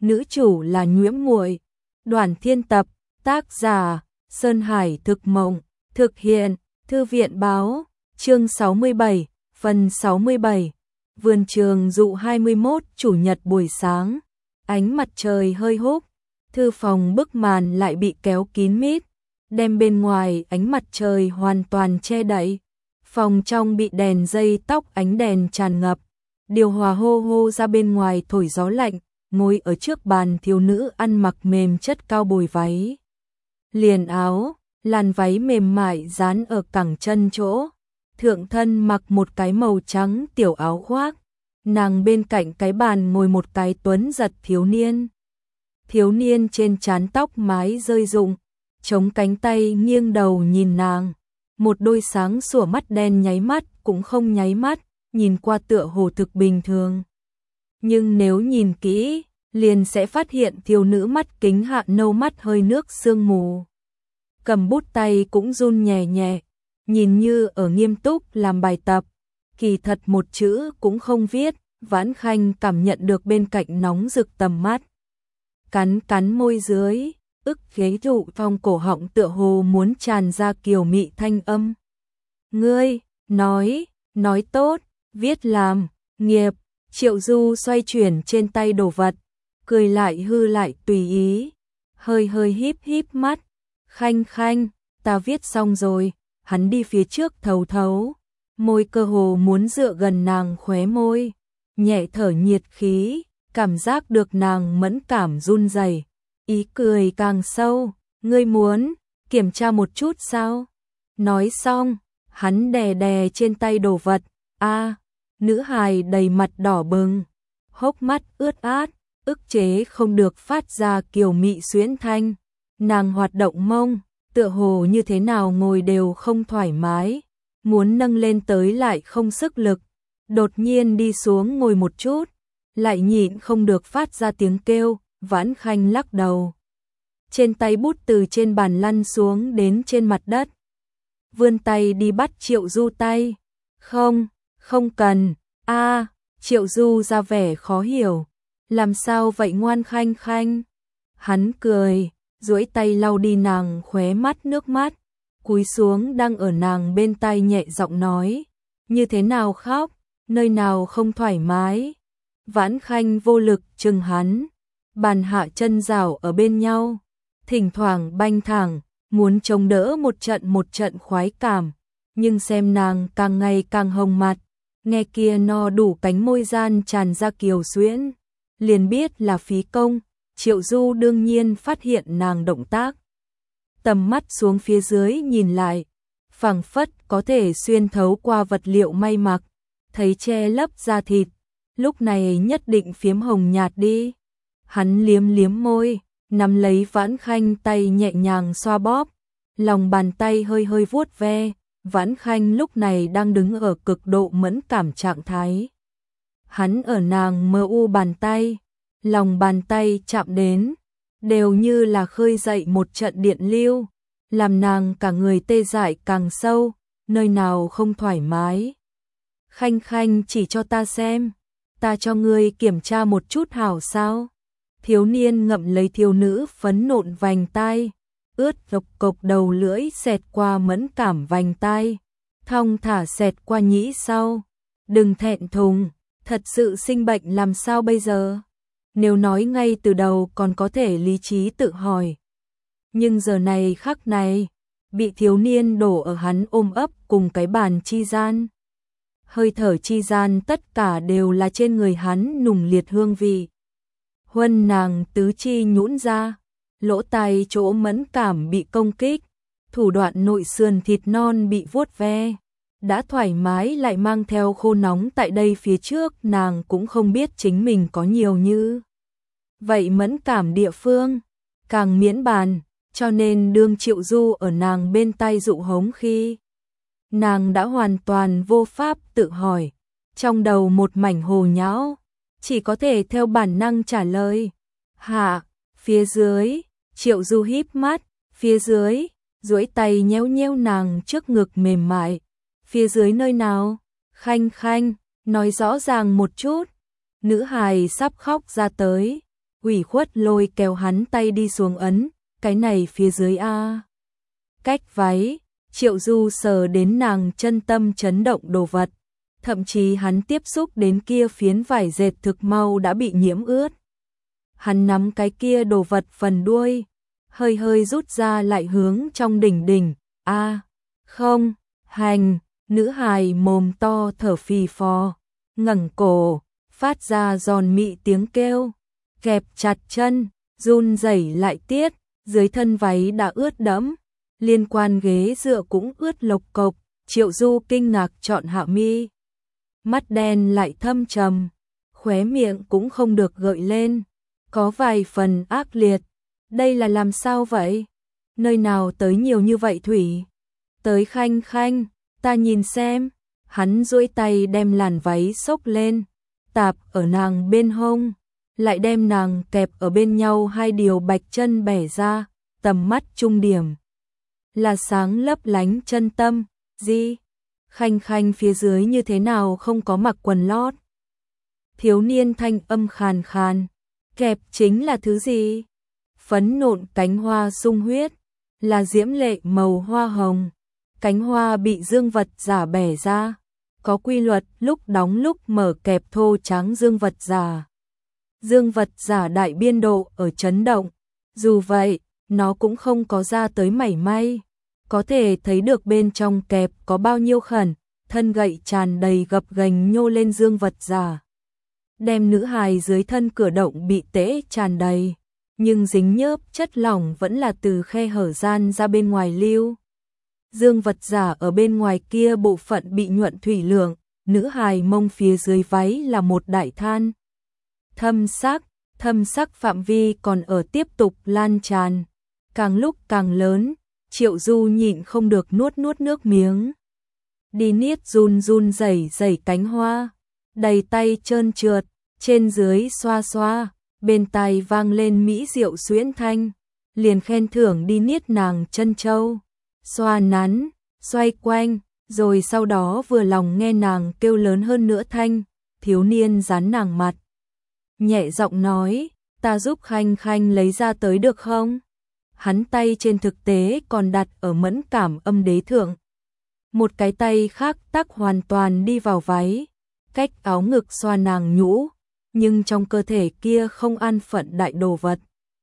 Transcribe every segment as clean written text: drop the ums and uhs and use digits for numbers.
nữ chủ là Nhuễm Muội. Đoàn Thiên tập, tác giả Sơn Hải Thực Mộng, thực hiện Thư viện Báo, chương 67, phần 67. Vườn trường dụ 21, chủ nhật buổi sáng. Ánh mặt trời hơi húc, thư phòng bức màn lại bị kéo kín mít, đem bên ngoài ánh mặt trời hoàn toàn che đậy. Phòng trong bị đèn dây tóc ánh đèn tràn ngập, điều hòa hô hô ra bên ngoài thổi gió lạnh. Ngồi ở trước bàn thiếu nữ ăn mặc mềm chất cao bồi váy liền áo, làn váy mềm mại dán ở cẳng chân chỗ. Thượng thân mặc một cái màu trắng tiểu áo khoác. Nàng bên cạnh cái bàn ngồi một cái tuấn giật thiếu niên. Thiếu niên trên trán tóc mái rơi rụng, chống cánh tay nghiêng đầu nhìn nàng. Một đôi sáng sủa mắt đen nháy mắt cũng không nháy mắt, nhìn qua tựa hồ thực bình thường. Nhưng nếu nhìn kỹ, liền sẽ phát hiện thiếu nữ mắt kính hạ nâu mắt hơi nước sương mù. Cầm bút tay cũng run nhẹ nhẹ, nhìn như ở nghiêm túc làm bài tập. Kỳ thật một chữ cũng không viết, Vãn Khanh cảm nhận được bên cạnh nóng rực tầm mắt. Cắn cắn môi dưới, ức ghế trụ trong cổ họng tựa hồ muốn tràn ra kiều mị thanh âm. Ngươi, nói tốt, viết làm, nghiệp. Triệu Du xoay chuyển trên tay đồ vật, cười lại hư lại tùy ý, hơi híp híp mắt. Khanh Khanh, ta viết xong rồi. Hắn đi phía trước thấu thấu, môi cơ hồ muốn dựa gần nàng khóe môi, nhẹ thở nhiệt khí, cảm giác được nàng mẫn cảm run rẩy, ý cười càng sâu. Ngươi muốn kiểm tra một chút sao? Nói xong, hắn đè đè trên tay đồ vật. Nữ hài đầy mặt đỏ bừng, hốc mắt ướt át, ức chế không được phát ra kiều mị xuyến thanh. Nàng hoạt động mông, tựa hồ như thế nào ngồi đều không thoải mái, muốn nâng lên tới lại không sức lực. Đột nhiên đi xuống ngồi một chút, lại nhịn không được phát ra tiếng kêu. Vãn Khanh lắc đầu, trên tay bút từ trên bàn lăn xuống đến trên mặt đất, vươn tay đi bắt Triệu Du tay. Không cần. Triệu Du ra vẻ khó hiểu. Làm sao vậy ngoan Khanh Khanh? Hắn cười, duỗi tay lau đi nàng khóe mắt nước mắt, cúi xuống đang ở nàng bên tai nhẹ giọng nói. Như thế nào khóc? Nơi nào không thoải mái? Vãn Khanh vô lực chừng hắn, bàn hạ chân rảo ở bên nhau, thỉnh thoảng banh thẳng, muốn chống đỡ một trận khoái cảm. Nhưng xem nàng càng ngày càng hồng mặt, nghe kia no đủ cánh môi gian tràn ra kiều xuyễn, liền biết là phí công. Triệu Du đương nhiên phát hiện nàng động tác, tầm mắt xuống phía dưới nhìn lại, phảng phất có thể xuyên thấu qua vật liệu may mặc, thấy che lấp da thịt, lúc này nhất định phiếm hồng nhạt đi. Hắn liếm môi, nắm lấy Vãn Khanh tay nhẹ nhàng xoa bóp, lòng bàn tay hơi vuốt ve. Vãn Khanh lúc này đang đứng ở cực độ mẫn cảm trạng thái. Hắn ở nàng mờ u bàn tay, lòng bàn tay chạm đến, đều như là khơi dậy một trận điện lưu, làm nàng cả người tê dại càng sâu. Nơi nào không thoải mái? Khanh Khanh chỉ cho ta xem, ta cho ngươi kiểm tra một chút hảo sao? Thiếu niên ngậm lấy thiếu nữ phấn nộn vành tai, ướt lộc cộc đầu lưỡi xẹt qua mẫn cảm vành tai, thong thả xẹt qua nhĩ sau. Đừng thẹn thùng, thật sự sinh bệnh làm sao bây giờ? Nếu nói ngay từ đầu còn có thể lý trí tự hỏi. Nhưng giờ này khắc này, bị thiếu niên đổ ở hắn ôm ấp cùng cái bàn chi gian. Hơi thở chi gian tất cả đều là trên người hắn nùng liệt hương vị. Huân nàng tứ chi nhũn ra, lỗ tai chỗ mẫn cảm bị công kích, thủ đoạn nội sườn thịt non bị vuốt ve. Đã thoải mái lại mang theo khô nóng tại đây phía trước nàng cũng không biết chính mình có nhiều như vậy mẫn cảm địa phương, càng miễn bàn, cho nên đương Triệu Du ở nàng bên tai dụ hống khi, nàng đã hoàn toàn vô pháp tự hỏi, trong đầu một mảnh hồ nhão, chỉ có thể theo bản năng trả lời. Hạ, phía dưới. Triệu Du híp mắt, phía dưới, duỗi tay nhéo nàng trước ngực mềm mại. Phía dưới nơi nào? Khanh Khanh, nói rõ ràng một chút. Nữ hài sắp khóc ra tới, ủy khuất lôi kéo hắn tay đi xuống ấn, cái này phía dưới a. Cách váy, Triệu Du sờ đến nàng chân tâm chấn động đồ vật, thậm chí hắn tiếp xúc đến kia phiến vải dệt thực mau đã bị nhiễm ướt. Hắn nắm cái kia đồ vật phần đuôi, hơi hơi rút ra lại hướng trong đỉnh đỉnh, không, hành, nữ hài mồm to thở phì phò, ngẩng cổ, phát ra giòn mị tiếng kêu, kẹp chặt chân, run rẩy lại tiết, dưới thân váy đã ướt đẫm, liên quan ghế dựa cũng ướt lộc cộc. Triệu Du kinh ngạc chọn hạ mi, mắt đen lại thâm trầm, khóe miệng cũng không được gợi lên, có vài phần ác liệt. Đây là làm sao vậy? Nơi nào tới nhiều như vậy thủy? Tới Khanh Khanh, ta nhìn xem. Hắn duỗi tay đem làn váy xốc lên, tạp ở nàng bên hông, lại đem nàng kẹp ở bên nhau hai điều bạch chân bẻ ra, tầm mắt trung điểm là sáng lấp lánh chân tâm. Gì? Khanh Khanh phía dưới như thế nào không có mặc quần lót? Thiếu niên thanh âm khàn khàn, kẹp chính là thứ gì? Phấn nộn cánh hoa sung huyết, là diễm lệ màu hoa hồng, cánh hoa bị dương vật giả bẻ ra, có quy luật lúc đóng lúc mở kẹp thô trắng dương vật giả. Dương vật giả đại biên độ ở chấn động, dù vậy, nó cũng không có ra tới mảy may, có thể thấy được bên trong kẹp có bao nhiêu khẩn, thân gậy tràn đầy gập ghềnh nhô lên dương vật giả. Đem nữ hài dưới thân cửa động bị tễ tràn đầy, nhưng dính nhớp chất lỏng vẫn là từ khe hở gian ra bên ngoài lưu. Dương vật giả ở bên ngoài kia bộ phận bị nhuận thủy lượng, nữ hài mông phía dưới váy là một đại than. Thâm sắc phạm vi còn ở tiếp tục lan tràn, càng lúc càng lớn, Triệu Du nhịn không được nuốt nước miếng. Đi niết run rẩy cánh hoa, đầy tay trơn trượt, trên dưới xoa xoa, bên tai vang lên mỹ diệu xuyễn thanh, liền khen thưởng đi niết nàng chân châu, xoa nắn, xoay quanh, rồi sau đó vừa lòng nghe nàng kêu lớn hơn nữa thanh, thiếu niên dán nàng mặt. Nhẹ giọng nói, ta giúp Khanh Khanh lấy ra tới được không? Hắn tay trên thực tế còn đặt ở mẫn cảm âm đế thượng. Một cái tay khác tắc hoàn toàn đi vào váy, cách áo ngực xoa nàng nhũ, nhưng trong cơ thể kia không an phận đại đồ vật.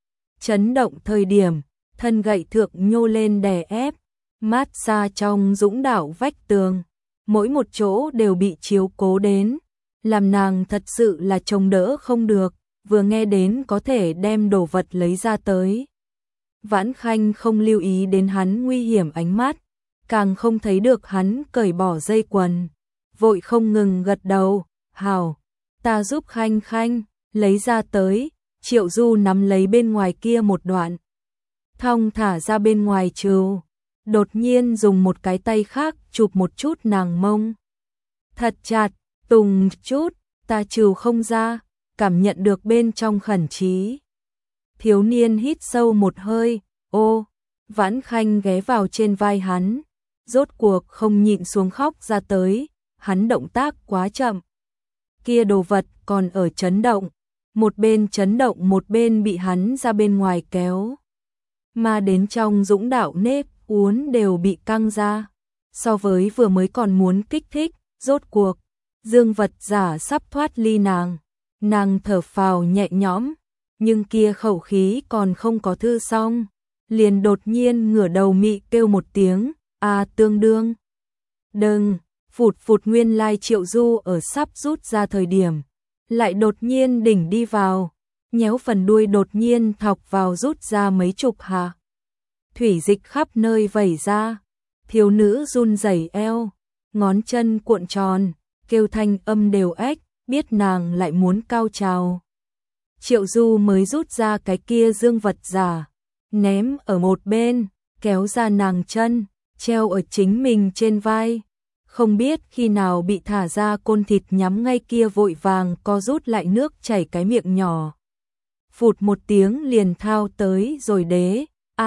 Chấn động thời điểm, thân gậy thượng nhô lên đè ép, mát xa trong dũng đảo vách tường, mỗi một chỗ đều bị chiếu cố đến, làm nàng thật sự là trông đỡ không được, vừa nghe đến có thể đem đồ vật lấy ra tới. Vãn Khanh không lưu ý đến hắn nguy hiểm ánh mắt, càng không thấy được hắn cởi bỏ dây quần, vội không ngừng gật đầu, hảo, ta giúp Khanh Khanh, lấy ra tới. Triệu Du nắm lấy bên ngoài kia một đoạn, thong thả ra bên ngoài trừ, đột nhiên dùng một cái tay khác chụp một chút nàng mông. Thật chặt, tùng chút, ta trừ không ra, cảm nhận được bên trong khẩn trí. Thiếu niên hít sâu một hơi, ô, Vãn Khanh ghé vào trên vai hắn, rốt cuộc không nhịn xuống khóc ra tới, hắn động tác quá chậm. Kia đồ vật còn ở chấn động, một bên chấn động một bên bị hắn ra bên ngoài kéo. Mà đến trong dũng đạo nếp uốn đều bị căng ra, so với vừa mới còn muốn kích thích, rốt cuộc, dương vật giả sắp thoát ly nàng thở phào nhẹ nhõm, nhưng kia khẩu khí còn không có thư xong, liền đột nhiên ngửa đầu mị kêu một tiếng, tương đương. Đừng, phụt nguyên lai Triệu Du ở sắp rút ra thời điểm, lại đột nhiên đỉnh đi vào, nhéo phần đuôi đột nhiên thọc vào rút ra mấy chục hạ. Thủy dịch khắp nơi vẩy ra, thiếu nữ run rẩy eo, ngón chân cuộn tròn, kêu thanh âm đều ếch, biết nàng lại muốn cao trào. Triệu Du mới rút ra cái kia dương vật giả, ném ở một bên, kéo ra nàng chân, treo ở chính mình trên vai. Không biết khi nào bị thả ra côn thịt nhắm ngay kia vội vàng co rút lại nước chảy cái miệng nhỏ. Phụt một tiếng liền thao tới rồi đế,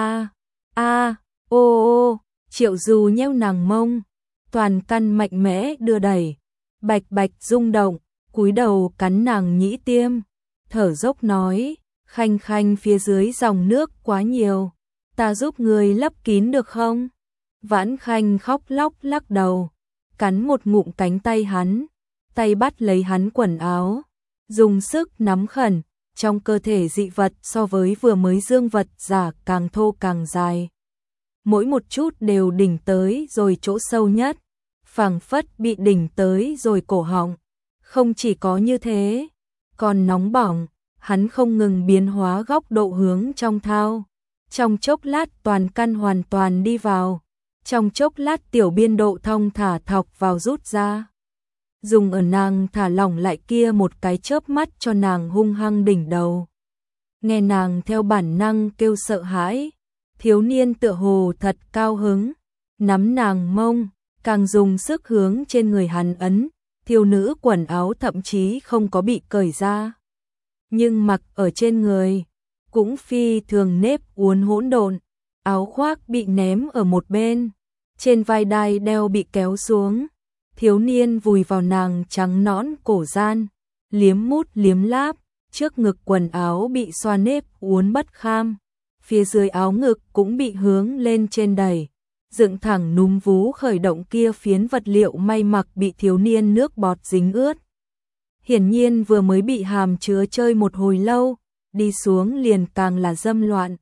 ô, Triệu Du nheo nàng mông, toàn căn mạnh mẽ đưa đẩy, bạch bạch rung động, cúi đầu cắn nàng nhĩ tiêm, thở dốc nói, Khanh Khanh phía dưới dòng nước quá nhiều, ta giúp người lấp kín được không? Vãn Khanh khóc lóc lắc đầu, cắn một ngụm cánh tay hắn, tay bắt lấy hắn quần áo, dùng sức nắm khẩn, trong cơ thể dị vật so với vừa mới dương vật giả càng thô càng dài. Mỗi một chút đều đỉnh tới rồi chỗ sâu nhất, phảng phất bị đỉnh tới rồi cổ họng. Không chỉ có như thế, còn nóng bỏng, hắn không ngừng biến hóa góc độ hướng trong thao. Trong chốc lát toàn căn hoàn toàn đi vào, trong chốc lát tiểu biên độ thong thả thọc vào rút ra. Dùng ở nàng thả lỏng lại kia một cái chớp mắt cho nàng hung hăng đỉnh đầu. Nghe nàng theo bản năng kêu sợ hãi, thiếu niên tựa hồ thật cao hứng, nắm nàng mông, càng dùng sức hướng trên người hắn ấn, thiếu nữ quần áo thậm chí không có bị cởi ra. Nhưng mặc ở trên người, cũng phi thường nếp uốn hỗn độn, áo khoác bị ném ở một bên, trên vai đai đeo bị kéo xuống. Thiếu niên vùi vào nàng trắng nõn cổ gian, liếm mút liếm láp, trước ngực quần áo bị xoa nếp uốn bất kham, phía dưới áo ngực cũng bị hướng lên trên đẩy, dựng thẳng núm vú khởi động kia phiến vật liệu may mặc bị thiếu niên nước bọt dính ướt. Hiển nhiên vừa mới bị hàm chứa chơi một hồi lâu, đi xuống liền càng là dâm loạn.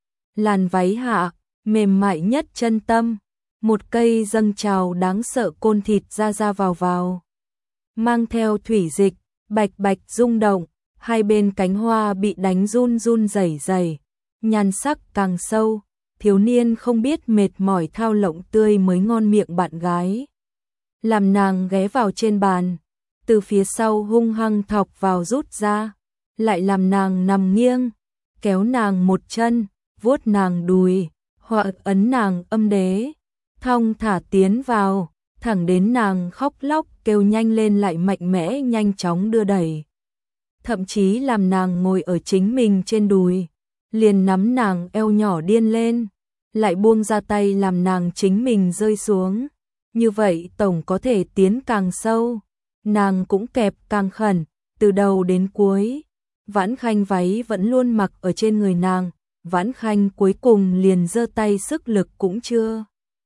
Làn váy hạ, mềm mại nhất chân tâm, một cây dâng trào đáng sợ côn thịt ra vào. Mang theo thủy dịch, bạch bạch rung động, hai bên cánh hoa bị đánh run run rẩy, nhan sắc càng sâu, thiếu niên không biết mệt mỏi thao lộng tươi mới ngon miệng bạn gái. Làm nàng ghé vào trên bàn, từ phía sau hung hăng thọc vào rút ra, lại làm nàng nằm nghiêng, kéo nàng một chân, vuốt nàng đùi, hoặc ấn nàng âm đế, thong thả tiến vào, thẳng đến nàng khóc lóc kêu nhanh lên lại mạnh mẽ nhanh chóng đưa đẩy. Thậm chí làm nàng ngồi ở chính mình trên đùi, liền nắm nàng eo nhỏ điên lên, lại buông ra tay làm nàng chính mình rơi xuống. Như vậy tổng có thể tiến càng sâu, nàng cũng kẹp càng khẩn, từ đầu đến cuối. Vãn Khanh váy vẫn luôn mặc ở trên người nàng, Vãn Khanh cuối cùng liền giơ tay sức lực cũng chưa.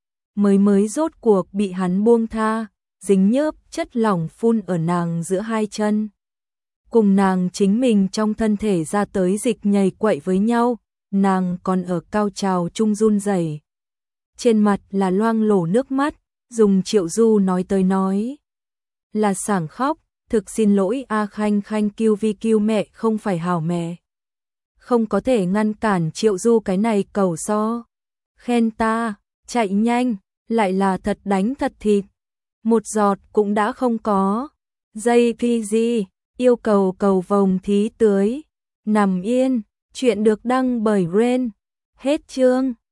Mới rốt cuộc bị hắn buông tha, dính nhớp chất lỏng phun ở nàng giữa hai chân. Cùng nàng chính mình trong thân thể ra tới dịch nhầy quậy với nhau, nàng còn ở cao trào chung run rẩy. Trên mặt là loang lổ nước mắt, dùng Triệu Du nói tới nói. Là sảng khóc, thực xin lỗi A Khanh Khanh kêu vi kêu mẹ không phải hảo mẹ. Không có thể ngăn cản Triệu Du cái này cầu so. Khen ta, chạy nhanh, lại là thật đánh thật thịt. Một giọt cũng đã không có. Dây PG, yêu cầu cầu vồng thí tưới. Nằm yên, chuyện được đăng bởi Ren. Hết chương.